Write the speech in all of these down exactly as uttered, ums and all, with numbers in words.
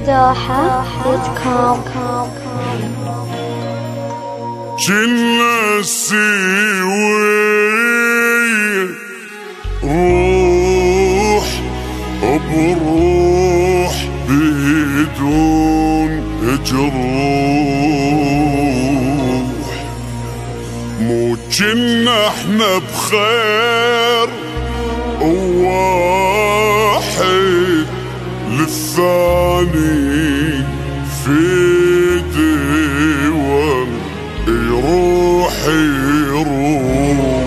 دوحة دوت كوم. جنة السوية روح بروح بدون جروح، مو جنة احنا بخير وواحد للثاني في دول يروح يروح.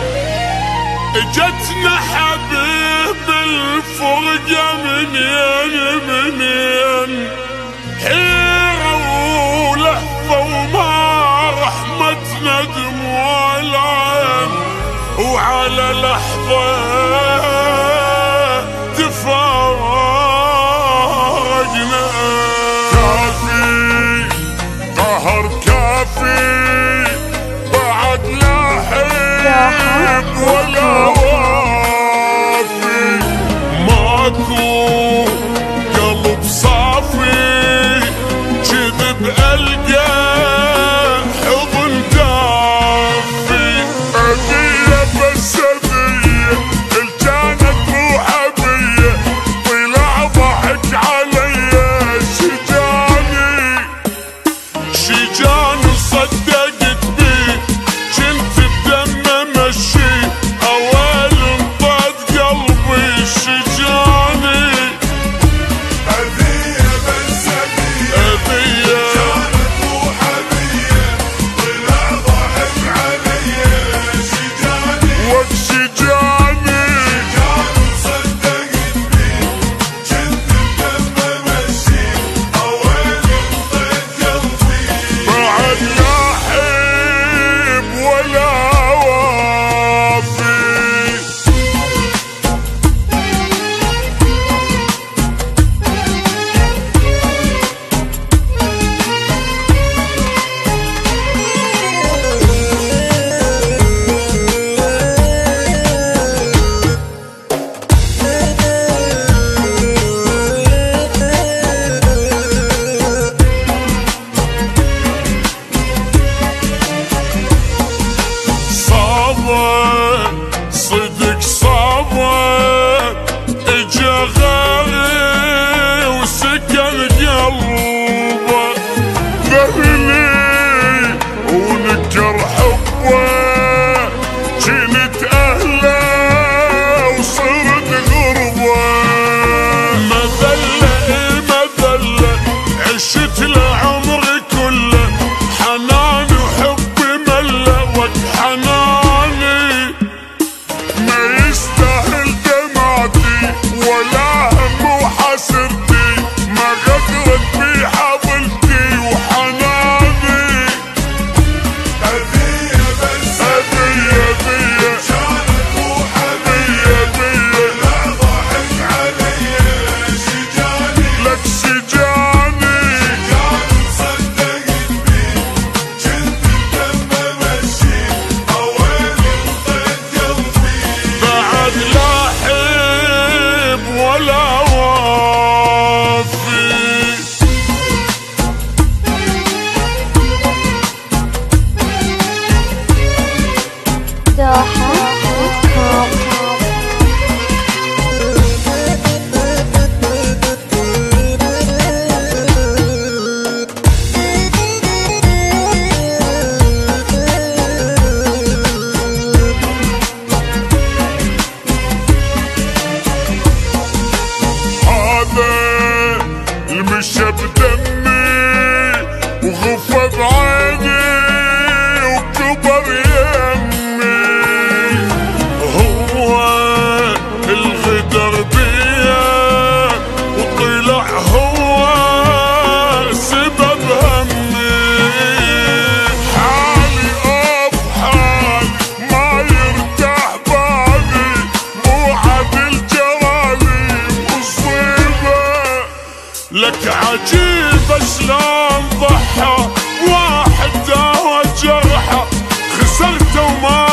اجتنا حبيب الفرقة منين منين، حيرة ولهفة وما رحمتنا دموع العين، وعلى لحظة تفارقنا. كافي قهر كافي بعد لا حب ولا وافي، ماكو قلب صافي كذب ألقى حضن دافي. أبيه بس أبيه الجانت روحه بيه، طلع ضحك علي شجاني شجاني صدقت بيه، جنت بدم مشي أول انطاد قلبي شجاني. أبيه بس أبيه أبيه جانت روحه بيه، طلع ضحك علي شجاني وبشجاني شجاني صدقت بيه، جنت بدم مشي أول انطاد قلبي. بعد لا حب ولا وافي. صابر صدق صابر اجا غالي وسكن قلبه، ذهلي ونكر حبه، جنت اهله وصرت غربه. مذله مذله عشت لعمري كله، حنان وحب مله وقت حناني، ما يستاهل دمعتي ولا هم وحسرتي، ما غدرت بي حضنتي وحناني. أبيه بس أبيه أبيه جانت روحه أبيه أبيه طلع ضحك علي شجاني لك شجاني شجاني صدقت بيه، جنت بدم مشي أول انطيت قلبي. بعد لا حب ولا وافي. دوحة دوت كوم. هذا المشى بدمي وغفى بعيني وكبر يمي، هو الغدر بيا وطلع هو سبب همي. حالي أب حالي ما يرتاح بالي، مو عدل جرالي مصيبة. لك عجيبة شلون ضحى واحد داوى جرحه، خسرته وما